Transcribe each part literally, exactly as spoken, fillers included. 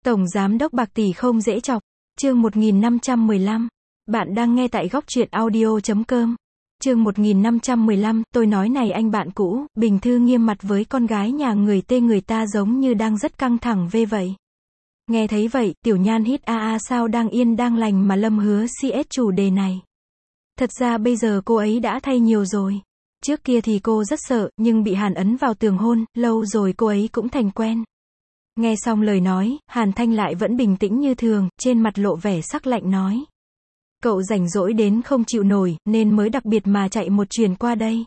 Tổng giám đốc bạc tỷ không dễ chọc. Chương một nghìn năm trăm mười lăm. Bạn đang nghe tại góc truyện audio chấm com. Chương một nghìn năm trăm mười lăm, tôi nói này anh bạn cũ, Bình Thư nghiêm mặt với con gái nhà người tê người ta giống như đang rất căng thẳng về vậy. Nghe thấy vậy, Tiểu Nhan hít a a sao đang yên đang lành mà Lâm Hứa xê ét chủ đề này. Thật ra bây giờ cô ấy đã thay nhiều rồi. Trước kia thì cô rất sợ, nhưng bị Hàn ấn vào tường hôn, lâu rồi cô ấy cũng thành quen. Nghe xong lời nói, Hàn Thanh lại vẫn bình tĩnh như thường, trên mặt lộ vẻ sắc lạnh nói. Cậu rảnh rỗi đến không chịu nổi, nên mới đặc biệt mà chạy một chuyến qua đây.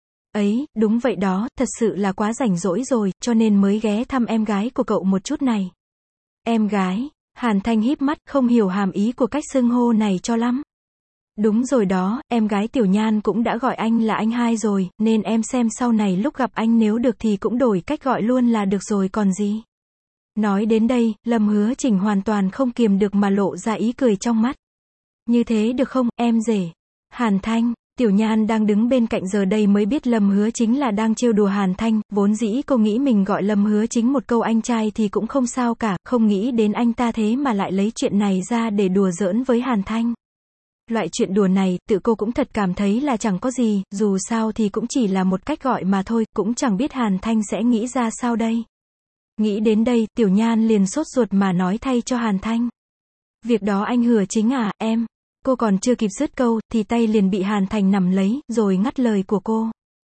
Ấy, đúng vậy đó, thật sự là quá rảnh rỗi rồi, cho nên mới ghé thăm em gái của cậu một chút này. Em gái? Hàn Thanh híp mắt, không hiểu hàm ý của cách xưng hô này cho lắm. Đúng rồi đó, em gái Tiểu Nhan cũng đã gọi anh là anh hai rồi, nên em xem sau này lúc gặp anh nếu được thì cũng đổi cách gọi luôn là được rồi còn gì. Nói đến đây, Lâm Hứa Chỉnh hoàn toàn không kiềm được mà lộ ra ý cười trong mắt. Như thế được không, em rể? Hàn Thanh, Tiểu Nhan đang đứng bên cạnh giờ đây mới biết Lâm Hứa Chính là đang trêu đùa Hàn Thanh, vốn dĩ cô nghĩ mình gọi Lâm Hứa Chính một câu anh trai thì cũng không sao cả, không nghĩ đến anh ta thế mà lại lấy chuyện này ra để đùa giỡn với Hàn Thanh. Loại chuyện đùa này, tự cô cũng thật cảm thấy là chẳng có gì, dù sao thì cũng chỉ là một cách gọi mà thôi, cũng chẳng biết Hàn Thanh sẽ nghĩ ra sao đây. Nghĩ đến đây, Tiểu Nhan liền sốt ruột mà nói thay cho Hàn Thanh. Việc đó anh Hứa Chính à, em. Cô còn chưa kịp dứt câu, thì tay liền bị Hàn Thành nắm lấy, rồi ngắt lời của cô.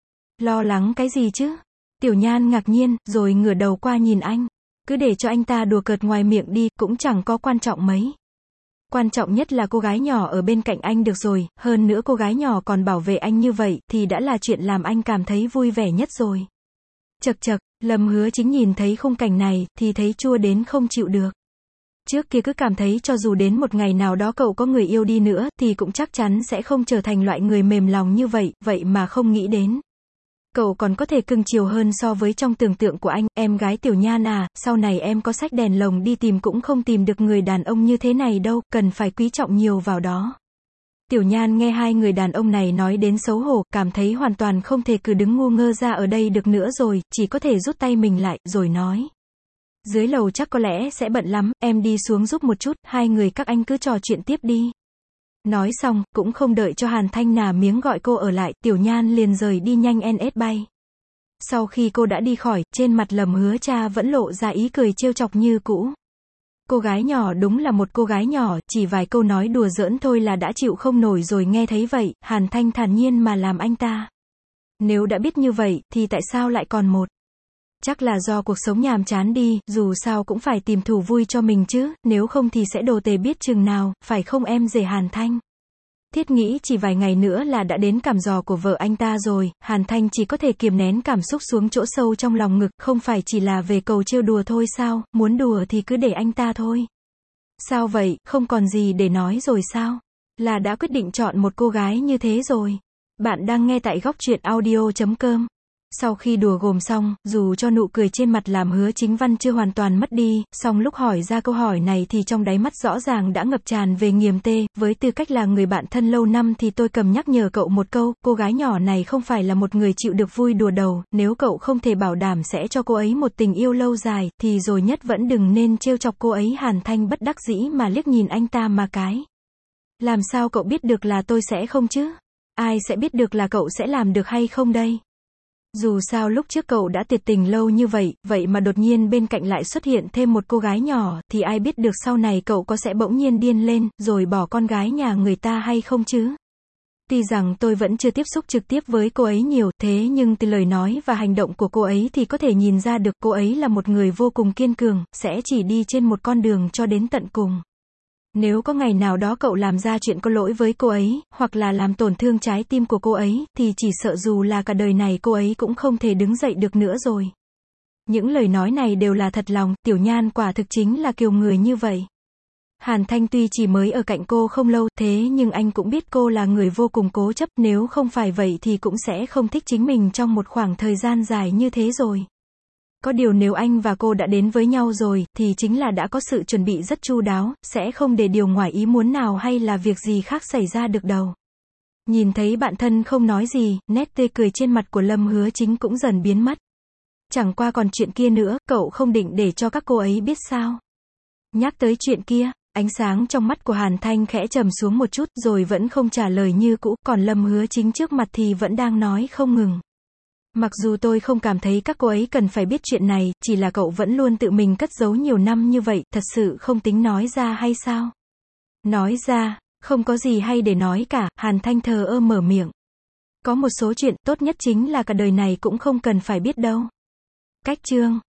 Lo lắng cái gì chứ? Tiểu Nhan ngạc nhiên, rồi ngửa đầu qua nhìn anh. Cứ để cho anh ta đùa cợt ngoài miệng đi, cũng chẳng có quan trọng mấy. Quan trọng nhất là cô gái nhỏ ở bên cạnh anh được rồi, hơn nữa cô gái nhỏ còn bảo vệ anh như vậy, thì đã là chuyện làm anh cảm thấy vui vẻ nhất rồi. Chậc chậc, Lâm Hứa Chính nhìn thấy khung cảnh này, thì thấy chua đến không chịu được. Trước kia cứ cảm thấy cho dù đến một ngày nào đó cậu có người yêu đi nữa, thì cũng chắc chắn sẽ không trở thành loại người mềm lòng như vậy, vậy mà không nghĩ đến. Cậu còn có thể cưng chiều hơn so với trong tưởng tượng của anh, em gái Tiểu Nhan à, sau này em có xách đèn lồng đi tìm cũng không tìm được người đàn ông như thế này đâu, cần phải quý trọng nhiều vào đó. Tiểu Nhan nghe hai người đàn ông này nói đến xấu hổ, cảm thấy hoàn toàn không thể cứ đứng ngu ngơ ra ở đây được nữa rồi, chỉ có thể rút tay mình lại, rồi nói. Dưới lầu chắc có lẽ sẽ bận lắm, em đi xuống giúp một chút, hai người các anh cứ trò chuyện tiếp đi. Nói xong, cũng không đợi cho Hàn Thanh nà miếng gọi cô ở lại, Tiểu Nhan liền rời đi nhanh en ét bay. Sau khi cô đã đi khỏi, trên mặt Lâm Hứa Cha vẫn lộ ra ý cười trêu chọc như cũ. Cô gái nhỏ đúng là một cô gái nhỏ, chỉ vài câu nói đùa giỡn thôi là đã chịu không nổi rồi. Nghe thấy vậy, Hàn Thanh thản nhiên mà làm anh ta. Nếu đã biết như vậy, thì tại sao lại còn một? Chắc là do cuộc sống nhàm chán đi, dù sao cũng phải tìm thú vui cho mình chứ, nếu không thì sẽ đồ tề biết chừng nào, phải không em rể Hàn Thanh? Thiết nghĩ chỉ vài ngày nữa là đã đến cảm giò của vợ anh ta rồi, Hàn Thanh chỉ có thể kiềm nén cảm xúc xuống chỗ sâu trong lòng ngực, không phải chỉ là về cầu trêu đùa thôi sao, muốn đùa thì cứ để anh ta thôi. Sao vậy, không còn gì để nói rồi sao? Là đã quyết định chọn một cô gái như thế rồi. Bạn đang nghe tại góc truyện audio chấm com. Sau khi đùa gồm xong, dù cho nụ cười trên mặt làm Hứa Chính Văn chưa hoàn toàn mất đi, song lúc hỏi ra câu hỏi này thì trong đáy mắt rõ ràng đã ngập tràn về nghiềm tê, với tư cách là người bạn thân lâu năm thì tôi cầm nhắc nhở cậu một câu, cô gái nhỏ này không phải là một người chịu được vui đùa đầu, nếu cậu không thể bảo đảm sẽ cho cô ấy một tình yêu lâu dài, thì rồi nhất vẫn đừng nên trêu chọc cô ấy. Hàn Thanh bất đắc dĩ mà liếc nhìn anh ta mà cái. Làm sao cậu biết được là tôi sẽ không chứ? Ai sẽ biết được là cậu sẽ làm được hay không đây? Dù sao lúc trước cậu đã tuyệt tình lâu như vậy, vậy mà đột nhiên bên cạnh lại xuất hiện thêm một cô gái nhỏ, thì ai biết được sau này cậu có sẽ bỗng nhiên điên lên, rồi bỏ con gái nhà người ta hay không chứ? Tuy rằng tôi vẫn chưa tiếp xúc trực tiếp với cô ấy nhiều, thế nhưng từ lời nói và hành động của cô ấy thì có thể nhìn ra được cô ấy là một người vô cùng kiên cường, sẽ chỉ đi trên một con đường cho đến tận cùng. Nếu có ngày nào đó cậu làm ra chuyện có lỗi với cô ấy, hoặc là làm tổn thương trái tim của cô ấy, thì chỉ sợ dù là cả đời này cô ấy cũng không thể đứng dậy được nữa rồi. Những lời nói này đều là thật lòng, Tiểu Nhan quả thực chính là kiểu người như vậy. Hàn Thanh tuy chỉ mới ở cạnh cô không lâu, thế nhưng anh cũng biết cô là người vô cùng cố chấp, nếu không phải vậy thì cũng sẽ không thích chính mình trong một khoảng thời gian dài như thế rồi. Có điều nếu anh và cô đã đến với nhau rồi, thì chính là đã có sự chuẩn bị rất chu đáo, sẽ không để điều ngoài ý muốn nào hay là việc gì khác xảy ra được đâu. Nhìn thấy bạn thân không nói gì, nét tươi cười trên mặt của Lâm Hứa Chính cũng dần biến mất. Chẳng qua còn chuyện kia nữa, cậu không định để cho các cô ấy biết sao? Nhắc tới chuyện kia, ánh sáng trong mắt của Hàn Thanh khẽ trầm xuống một chút, rồi vẫn không trả lời như cũ, còn Lâm Hứa Chính trước mặt thì vẫn đang nói không ngừng. Mặc dù tôi không cảm thấy các cô ấy cần phải biết chuyện này, chỉ là cậu vẫn luôn tự mình cất giấu nhiều năm như vậy, thật sự không tính nói ra hay sao? Nói ra, không có gì hay để nói cả, Hàn Thanh thờ ơ mở miệng. Có một số chuyện, tốt nhất chính là cả đời này cũng không cần phải biết đâu. Cách chương